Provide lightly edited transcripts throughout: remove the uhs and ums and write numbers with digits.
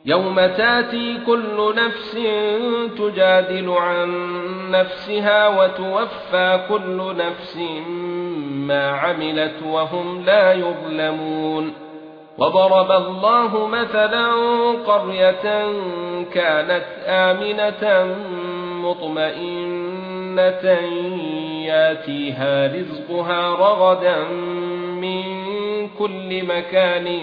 يوم تاتي كل نفس تجادل عن نفسها وتوفى كل نفس ما عملت وهم لا يظلمون. وضرب الله مثلا قرية كانت آمنة مطمئنة ياتيها رزقها رغدا من كل مكان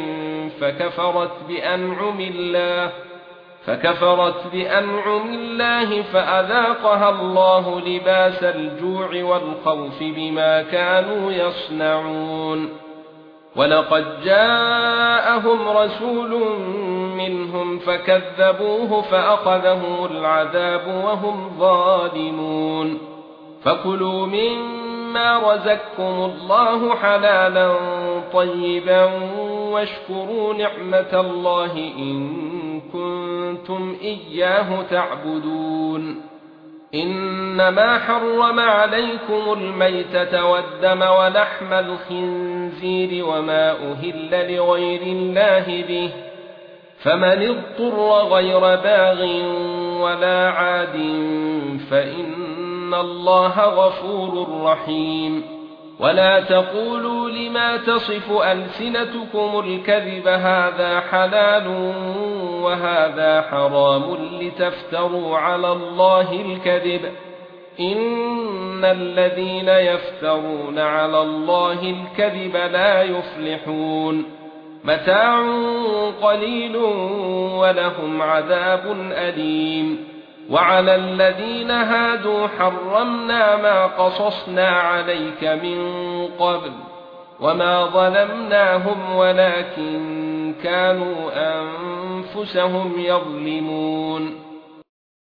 فكفرت بأنعم الله فأذاقها الله لباس الجوع والخوف بما كانوا يصنعون. ولقد جاءهم رسول منهم فكذبوه فأخذهم العذاب وهم ظالمون. فكلوا مما رزقكم الله حلالا طيبا واشكروا نعمة الله إن كنتم إياه تعبدون. إنما حرم عليكم الميتة والدم ولحم الخنزير وما أهل لغير الله به، فمن اضطر غير باغ ولا عاد فإن الله غفور رحيم. ولا تقولوا لما تصف ألسنتكم الكذب هذا حلال وهذا حرام لتفتروا على الله الكذب، إن الذين يفترون على الله الكذب لا يفلحون. متاع قليل ولهم عذاب أليم. وعلى الذين هادوا حرمنا ما قصصنا عليك من قبل وما ظلمناهم ولكن كانوا أنفسهم يظلمون.